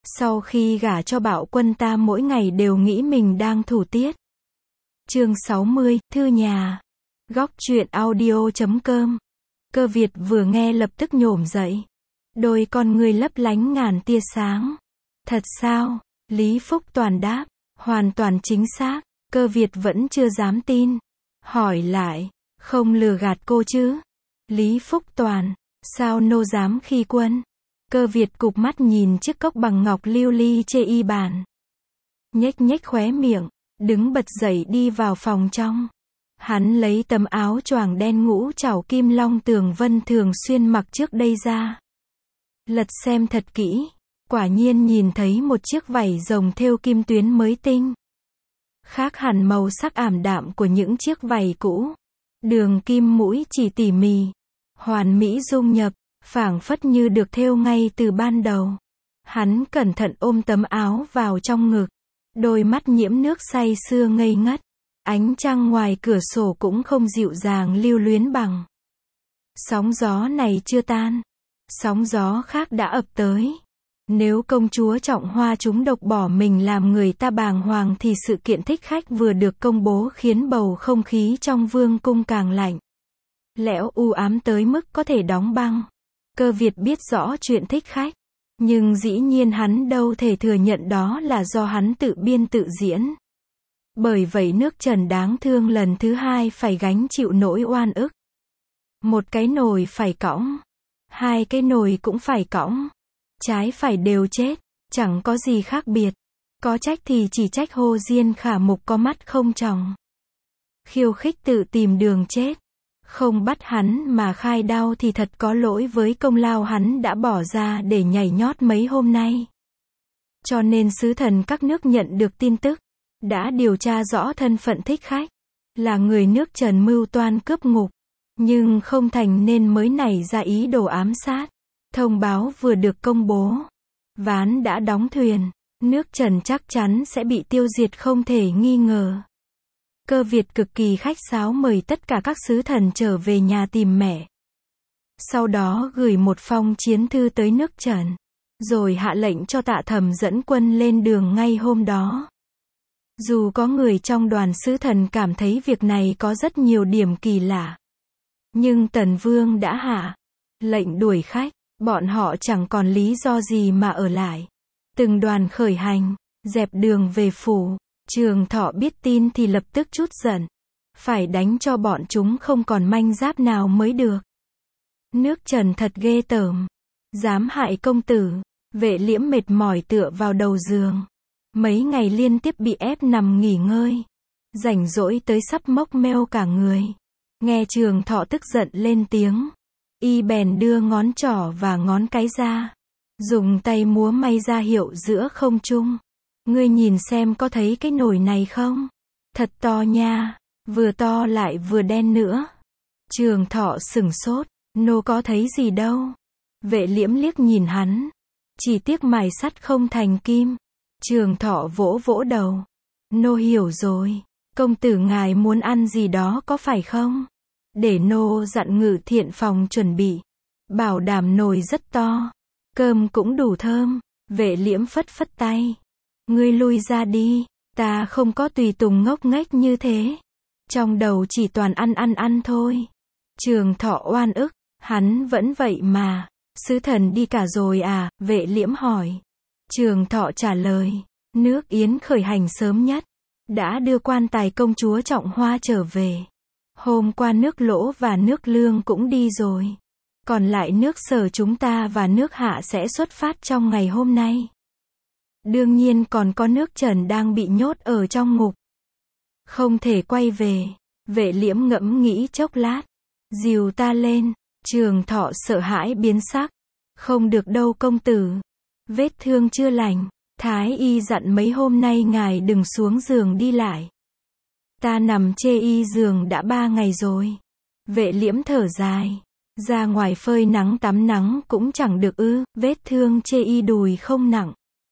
Sau khi gả cho Bạo Quân ta mỗi ngày đều nghĩ mình đang thủ tiết. Chương 60, thư nhà. Góc truyện audio.com. Cơ Việt vừa nghe lập tức nhổm dậy. Đôi con ngươi lấp lánh ngàn tia sáng. Thật sao? Lý Phúc Toàn đáp. Hoàn toàn chính xác. Cơ Việt vẫn chưa dám tin. Hỏi lại. Không lừa gạt cô chứ? Lý Phúc Toàn. Sao nô dám khi quân? Cơ Việt cụp mắt nhìn chiếc cốc bằng ngọc lưu ly chê y bàn. Nhếch nhếch khóe miệng, đứng bật dậy đi vào phòng trong. Hắn lấy tấm áo choàng đen ngũ trảo kim long tường vân thường xuyên mặc trước đây ra. Lật xem thật kỹ, quả nhiên nhìn thấy một chiếc vảy rồng thêu kim tuyến mới tinh. Khác hẳn màu sắc ảm đạm của những chiếc vảy cũ. Đường kim mũi chỉ tỉ mỉ, hoàn mỹ dung nhập, phảng phất như được thêu ngay từ ban đầu. Hắn cẩn thận ôm tấm áo vào trong ngực, đôi mắt nhiễm nước say sưa ngây ngất. Ánh trăng ngoài cửa sổ cũng không dịu dàng lưu luyến bằng. Sóng gió này chưa tan, sóng gió khác đã ập tới. Nếu công chúa Trọng Hoa trúng độc bỏ mình làm người ta bàng hoàng thì sự kiện thích khách vừa được công bố khiến bầu không khí trong vương cung càng lạnh. Lẽo u ám tới mức có thể đóng băng. Cơ Việt biết rõ chuyện thích khách, nhưng dĩ nhiên hắn đâu thể thừa nhận đó là do hắn tự biên tự diễn. Bởi vậy nước Trần đáng thương lần thứ hai phải gánh chịu nỗi oan ức. Một cái nồi phải cõng, hai cái nồi cũng phải cõng, trái phải đều chết, chẳng có gì khác biệt. Có trách thì chỉ trách Hồ Diên Khả Mục có mắt không tròng. Khiêu khích tự tìm đường chết. Không bắt hắn mà khai đao thì thật có lỗi với công lao hắn đã bỏ ra để nhảy nhót mấy hôm nay. Cho nên sứ thần các nước nhận được tin tức, đã điều tra rõ thân phận thích khách, là người nước Trần mưu toan cướp ngục, nhưng không thành nên mới nảy ra ý đồ ám sát. Thông báo vừa được công bố, ván đã đóng thuyền, nước Trần chắc chắn sẽ bị tiêu diệt không thể nghi ngờ. Cơ Việt cực kỳ khách sáo mời tất cả các sứ thần trở về nhà tìm mẹ. Sau đó gửi một phong chiến thư tới nước Trần, rồi hạ lệnh cho Tạ Thầm dẫn quân lên đường ngay hôm đó. Dù có người trong đoàn sứ thần cảm thấy việc này có rất nhiều điểm kỳ lạ, nhưng Tần Vương đã hạ lệnh đuổi khách, bọn họ chẳng còn lý do gì mà ở lại. Từng đoàn khởi hành, dẹp đường về phủ. Trường Thọ biết tin thì lập tức trút giận. Phải đánh cho bọn chúng không còn manh giáp nào mới được. Nước Trần thật ghê tởm. Dám hại công tử. Vệ Liễm mệt mỏi tựa vào đầu giường. Mấy ngày liên tiếp bị ép nằm nghỉ ngơi. Rảnh rỗi tới sắp mốc meo cả người. Nghe Trường Thọ tức giận lên tiếng. Y bèn đưa ngón trỏ và ngón cái ra. Dùng tay múa may ra hiệu giữa không trung. Ngươi nhìn xem có thấy cái nồi này không? Thật to nha, vừa to lại vừa đen nữa. Trường Thọ sửng sốt, nô có thấy gì đâu. Vệ Liễm liếc nhìn hắn, chỉ tiếc mài sắt không thành kim. Trường Thọ vỗ vỗ đầu. Nô hiểu rồi, công tử ngài muốn ăn gì đó có phải không? Để nô dặn Ngự Thiện phòng chuẩn bị. Bảo đảm nồi rất to, cơm cũng đủ thơm. Vệ Liễm phất phất tay. Ngươi lui ra đi, ta không có tùy tùng ngốc nghếch như thế. Trong đầu chỉ toàn ăn thôi. Trường Thọ oan ức, hắn vẫn vậy mà. Sứ thần đi cả rồi à? Vệ Liễm hỏi. Trường Thọ trả lời, nước Yến khởi hành sớm nhất, đã đưa quan tài công chúa Trọng Hoa trở về. Hôm qua nước Lỗ và nước Lương cũng đi rồi. Còn lại nước Sở chúng ta và nước Hạ sẽ xuất phát trong ngày hôm nay. Đương nhiên còn có nước Trần đang bị nhốt ở trong ngục. Không thể quay về. Vệ Liễm ngẫm nghĩ chốc lát. Dìu ta lên. Trường Thọ sợ hãi biến sắc. Không được đâu công tử. Vết thương chưa lành. Thái y dặn mấy hôm nay ngài đừng xuống giường đi lại. Ta nằm chê y giường đã 3 ngày rồi. Vệ Liễm thở dài. Ra ngoài phơi nắng tắm nắng cũng chẳng được ư. Vết thương chê y đùi không nặng.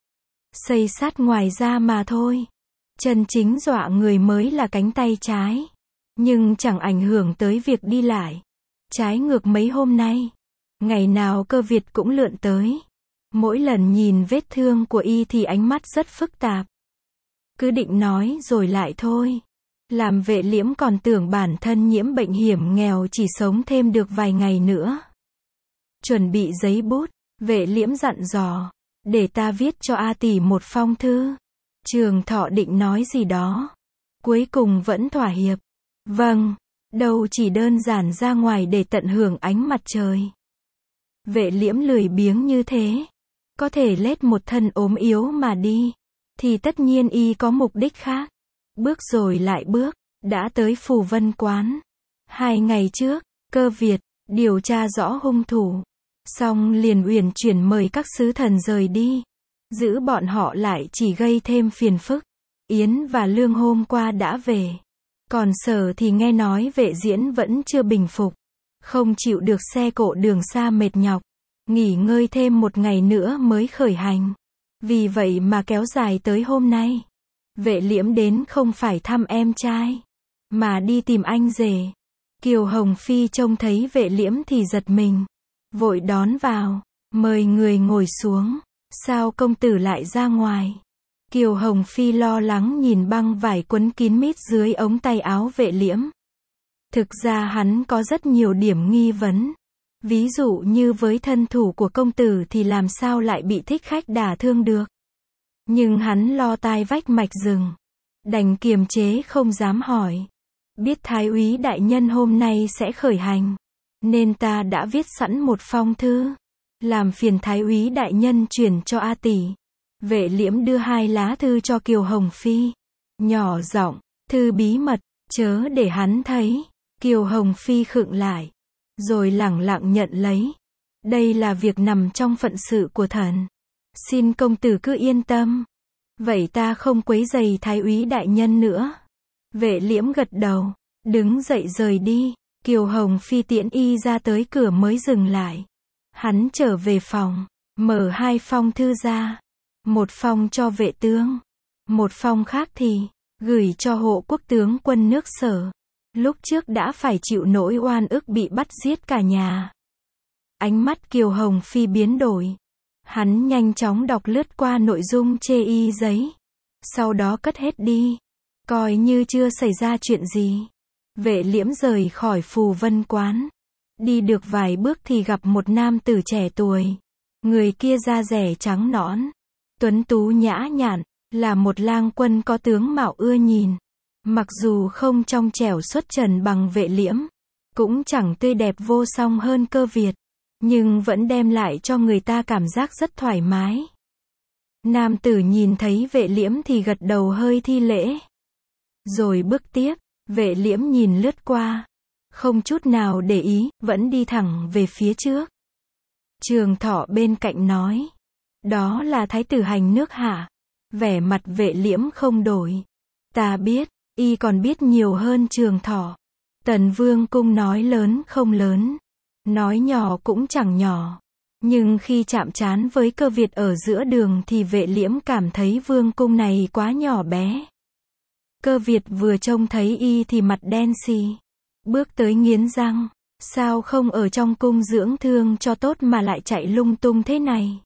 Xây sát ngoài da mà thôi. Chân chính dọa người mới là cánh tay trái. Nhưng chẳng ảnh hưởng tới việc đi lại. Trái ngược mấy hôm nay, ngày nào Cơ Việt cũng lượn tới. Mỗi lần nhìn vết thương của y thì ánh mắt rất phức tạp. Cứ định nói rồi lại thôi. Làm Vệ Liễm còn tưởng bản thân nhiễm bệnh hiểm nghèo chỉ sống thêm được vài ngày nữa. Chuẩn bị giấy bút, Vệ Liễm dặn dò, để ta viết cho A tỷ một phong thư. Trường Thọ định nói gì đó, cuối cùng vẫn thỏa hiệp. Vâng, đâu chỉ đơn giản ra ngoài để tận hưởng ánh mặt trời. Vệ Liễm lười biếng như thế, có thể lết một thân ốm yếu mà đi, thì tất nhiên y có mục đích khác. Bước rồi lại bước, đã tới Phù Vân Quán. 2 ngày trước, Cơ Việt điều tra rõ hung thủ, xong liền uyển chuyển mời các sứ thần rời đi. Giữ bọn họ lại chỉ gây thêm phiền phức. Yến và Lương hôm qua đã về. Còn Sở thì nghe nói Vệ Diễn vẫn chưa bình phục. Không chịu được xe cộ đường xa mệt nhọc. Nghỉ ngơi thêm 1 ngày nữa mới khởi hành. Vì vậy mà kéo dài tới hôm nay. Vệ Liễm đến không phải thăm em trai, mà đi tìm anh rể. Kiều Hồng Phi trông thấy Vệ Liễm thì giật mình. Vội đón vào, mời người ngồi xuống. Sao công tử lại ra ngoài? Kiều Hồng Phi lo lắng nhìn băng vải quấn kín mít dưới ống tay áo Vệ Liễm. Thực ra hắn có rất nhiều điểm nghi vấn. Ví dụ như với thân thủ của công tử thì làm sao lại bị thích khách đả thương được. Nhưng hắn lo tai vách mạch rừng. Đành kiềm chế không dám hỏi. Biết Thái úy đại nhân hôm nay sẽ khởi hành, nên ta đã viết sẵn một phong thư. Làm phiền Thái úy đại nhân chuyển cho A tỷ. Vệ Liễm đưa 2 lá thư cho Kiều Hồng Phi. Nhỏ giọng, thư bí mật, chớ để hắn thấy. Kiều Hồng Phi khựng lại, rồi lẳng lặng nhận lấy. Đây là việc nằm trong phận sự của thần. Xin công tử cứ yên tâm. Vậy ta không quấy rầy Thái úy đại nhân nữa. Vệ Liễm gật đầu, đứng dậy rời đi. Kiều Hồng Phi tiễn y ra tới cửa mới dừng lại. Hắn trở về phòng, mở 2 phong thư ra. Một phong cho Vệ tướng, một phong khác thì gửi cho hộ quốc tướng quân nước Sở. Lúc trước đã phải chịu nỗi oan ức bị bắt giết cả nhà. Ánh mắt Kiều Hồng Phi biến đổi. Hắn nhanh chóng đọc lướt qua nội dung chê y giấy. Sau đó cất hết đi. Coi như chưa xảy ra chuyện gì. Vệ Liễm rời khỏi Phù Vân Quán. Đi được vài bước thì gặp một nam tử trẻ tuổi. Người kia da dẻ trắng nõn, tuấn tú nhã nhặn, là một lang quân có tướng mạo ưa nhìn. Mặc dù không trong trẻo xuất trần bằng Vệ Liễm, cũng chẳng tươi đẹp vô song hơn Cơ Việt, nhưng vẫn đem lại cho người ta cảm giác rất thoải mái. Nam tử nhìn thấy Vệ Liễm thì gật đầu hơi thi lễ. Rồi bước tiếp, Vệ Liễm nhìn lướt qua, không chút nào để ý, vẫn đi thẳng về phía trước. Trường Thọ bên cạnh nói, đó là thái tử hành nước Hạ. Vẻ mặt Vệ Liễm không đổi. Ta biết, y còn biết nhiều hơn Trường Thọ. Tần Vương cung nói lớn không lớn, nói nhỏ cũng chẳng nhỏ. Nhưng khi chạm trán với Cơ Việt ở giữa đường thì Vệ Liễm cảm thấy vương cung này quá nhỏ bé. Cơ Việt vừa trông thấy y thì mặt đen xì. Bước tới nghiến răng. Sao không ở trong cung dưỡng thương cho tốt mà lại chạy lung tung thế này?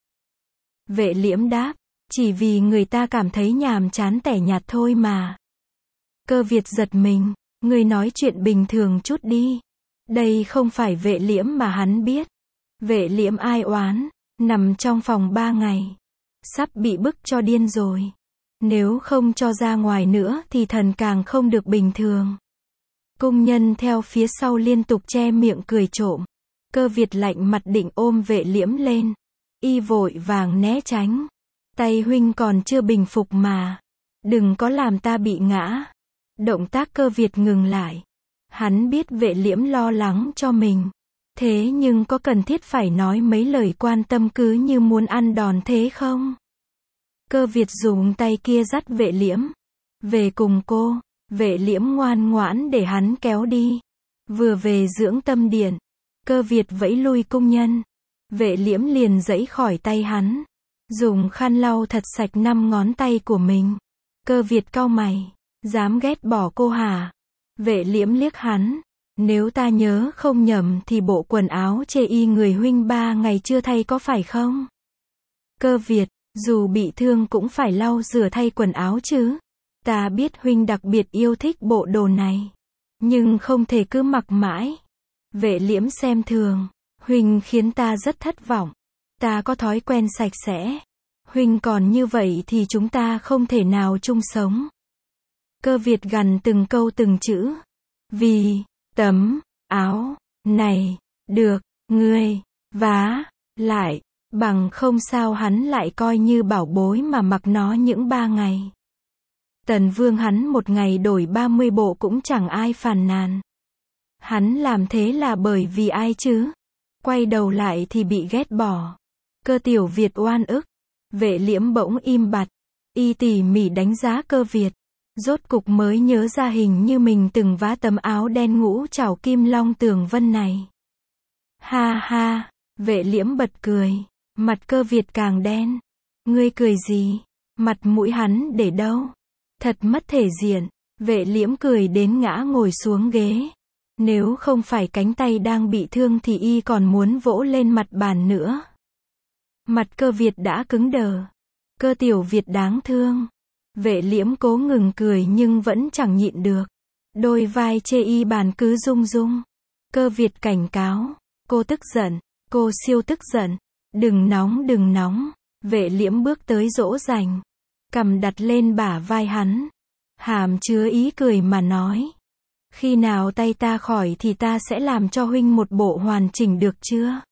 Vệ Liễm đáp, chỉ vì người ta cảm thấy nhàm chán tẻ nhạt thôi mà. Cơ Việt giật mình, người nói chuyện bình thường chút đi. Đây không phải Vệ Liễm mà hắn biết. Vệ Liễm ai oán, nằm trong phòng 3 ngày. Sắp bị bức cho điên rồi. Nếu không cho ra ngoài nữa thì thần càng không được bình thường. Cung nhân theo phía sau liên tục che miệng cười trộm. Cơ Việt lạnh mặt định ôm Vệ Liễm lên. Y vội vàng né tránh. Tay huynh còn chưa bình phục mà. Đừng có làm ta bị ngã. Động tác Cơ Việt ngừng lại. Hắn biết Vệ Liễm lo lắng cho mình. Thế nhưng có cần thiết phải nói mấy lời quan tâm cứ như muốn ăn đòn thế không? Cơ Việt dùng tay kia dắt Vệ Liễm. Về cùng cô. Vệ Liễm ngoan ngoãn để hắn kéo đi. Vừa về dưỡng tâm điện, Cơ Việt vẫy lui cung nhân. Vệ Liễm liền giãy khỏi tay hắn. Dùng khăn lau thật sạch 5 ngón tay của mình. Cơ Việt cau mày. Dám ghét bỏ cô hả? Vệ Liễm liếc hắn. Nếu ta nhớ không nhầm thì bộ quần áo chê y người huynh 3 ngày chưa thay có phải không? Cơ Việt, dù bị thương cũng phải lau rửa thay quần áo chứ. Ta biết huynh đặc biệt yêu thích bộ đồ này. Nhưng không thể cứ mặc mãi. Vệ Liễm xem thường. Huynh khiến ta rất thất vọng. Ta có thói quen sạch sẽ. Huynh còn như vậy thì chúng ta không thể nào chung sống. Cơ Việt gằn từng câu từng chữ. Vì tấm áo này được ngươi vá lại, bằng không sao hắn lại coi như bảo bối mà mặc nó những 3 ngày. Tần Vương hắn một ngày đổi 30 bộ cũng chẳng ai phàn nàn. Hắn làm thế là bởi vì ai chứ? Quay đầu lại thì bị ghét bỏ. Cơ Tiểu Việt oan ức. Vệ Liễm bỗng im bặt. Y tỉ mỉ đánh giá Cơ Việt. Rốt cục mới nhớ ra hình như mình từng vá tấm áo đen ngũ trảo kim long tường vân này. Ha ha, Vệ Liễm bật cười. Mặt Cơ Việt càng đen. Ngươi cười gì? Mặt mũi hắn để đâu? Thật mất thể diện. Vệ Liễm cười đến ngã ngồi xuống ghế. Nếu không phải cánh tay đang bị thương thì y còn muốn vỗ lên mặt bàn nữa. Mặt Cơ Việt đã cứng đờ. Cơ Tiểu Việt đáng thương. Vệ Liễm cố ngừng cười nhưng vẫn chẳng nhịn được. Đôi vai chê y bàn cứ rung rung. Cơ Việt cảnh cáo. Cô tức giận. Cô siêu tức giận. Đừng nóng đừng nóng. Vệ Liễm bước tới dỗ dành. Cằm đặt lên bả vai hắn. Hàm chứa ý cười mà nói. Khi nào tay ta khỏi thì ta sẽ làm cho huynh một bộ hoàn chỉnh được chưa?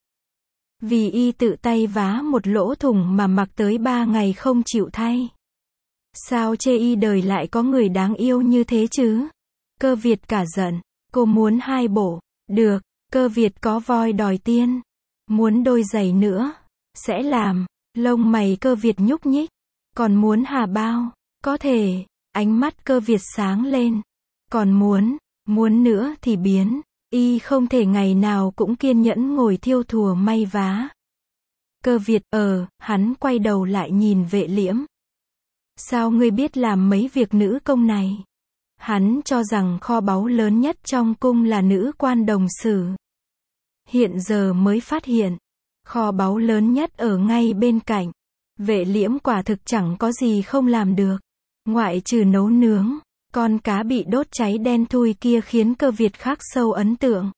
Vì y tự tay vá một lỗ thủng mà mặc tới 3 ngày không chịu thay. Sao chê y đời lại có người đáng yêu như thế chứ? Cơ Việt cả giận. Cô muốn 2 bộ. Được. Cơ Việt có voi đòi tiên. Muốn đôi giày nữa. Sẽ làm. Lông mày Cơ Việt nhúc nhích. Còn muốn hà bao? Có thể. Ánh mắt Cơ Việt sáng lên. Còn muốn nữa thì biến. Y không thể ngày nào cũng kiên nhẫn ngồi thiêu thùa may vá. Cơ Việt, hắn quay đầu lại nhìn Vệ Liễm. Sao ngươi biết làm mấy việc nữ công này? Hắn cho rằng kho báu lớn nhất trong cung là nữ quan đồng sử. Hiện giờ mới phát hiện. Kho báu lớn nhất ở ngay bên cạnh. Vệ Liễm quả thực chẳng có gì không làm được. Ngoại trừ nấu nướng. Con cá bị đốt cháy đen thui kia khiến Cơ Việt khắc sâu ấn tượng.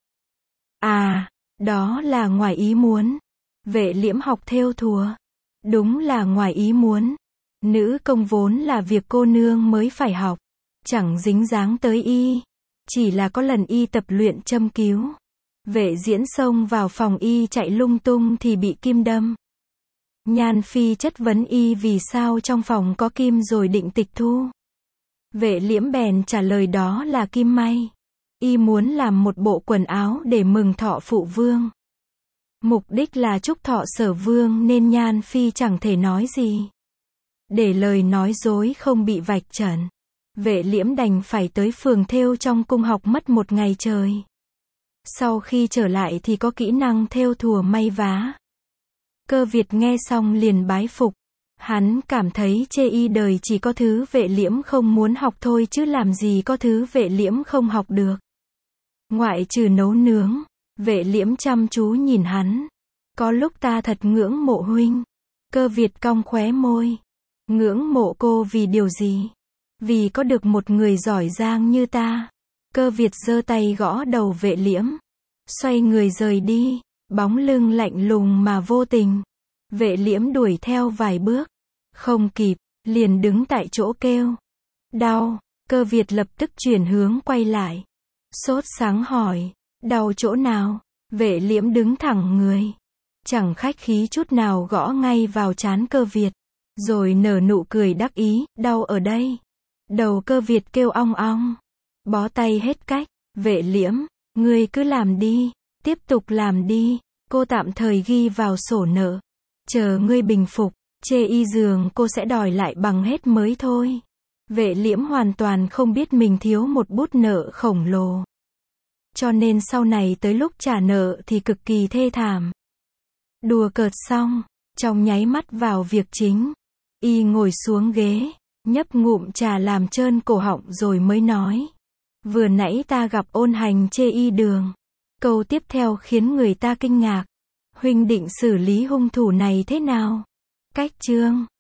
À, đó là ngoài ý muốn. Vệ Liễm học thêu thùa. Đúng là ngoài ý muốn. Nữ công vốn là việc cô nương mới phải học. Chẳng dính dáng tới y. Chỉ là có lần y tập luyện châm cứu. Vệ Diễn xông vào phòng y chạy lung tung thì bị kim đâm. Nhan Phi chất vấn y vì sao trong phòng có kim rồi định tịch thu. Vệ Liễm bèn trả lời đó là kim may. Y muốn làm một bộ quần áo để mừng thọ phụ vương. Mục đích là chúc thọ Sở vương nên Nhan Phi chẳng thể nói gì. Để lời nói dối không bị vạch trần. Vệ Liễm đành phải tới phường thêu trong cung học mất 1 ngày trời. Sau khi trở lại thì có kỹ năng thêu thùa may vá. Cơ Việt nghe xong liền bái phục. Hắn cảm thấy chê y đời chỉ có thứ Vệ Liễm không muốn học thôi chứ làm gì có thứ Vệ Liễm không học được. Ngoại trừ nấu nướng, Vệ Liễm chăm chú nhìn hắn. Có lúc ta thật ngưỡng mộ huynh. Cơ Việt cong khóe môi. Ngưỡng mộ cô vì điều gì? Vì có được một người giỏi giang như ta. Cơ Việt giơ tay gõ đầu Vệ Liễm. Xoay người rời đi. Bóng lưng lạnh lùng mà vô tình. Vệ Liễm đuổi theo vài bước. Không kịp, liền đứng tại chỗ kêu. Đau. Cơ Việt lập tức chuyển hướng quay lại. Sốt sáng hỏi. Đau chỗ nào? Vệ Liễm đứng thẳng người. Chẳng khách khí chút nào gõ ngay vào trán Cơ Việt. Rồi nở nụ cười đắc ý. Đau ở đây. Đầu Cơ Việt kêu ong ong. Bó tay hết cách. Vệ Liễm, ngươi cứ làm đi. Tiếp tục làm đi. Cô tạm thời ghi vào sổ nợ. Chờ ngươi bình phục, chê y giường cô sẽ đòi lại bằng hết mới thôi. Vệ Liễm hoàn toàn không biết mình thiếu một bút nợ khổng lồ. Cho nên sau này tới lúc trả nợ thì cực kỳ thê thảm. Đùa cợt xong, trong nháy mắt vào việc chính. Y ngồi xuống ghế, nhấp ngụm trà làm trơn cổ họng rồi mới nói. Vừa nãy ta gặp Ôn Hành chê y đường. Câu tiếp theo khiến người ta kinh ngạc. Huynh định xử lý hung thủ này thế nào? Cách chương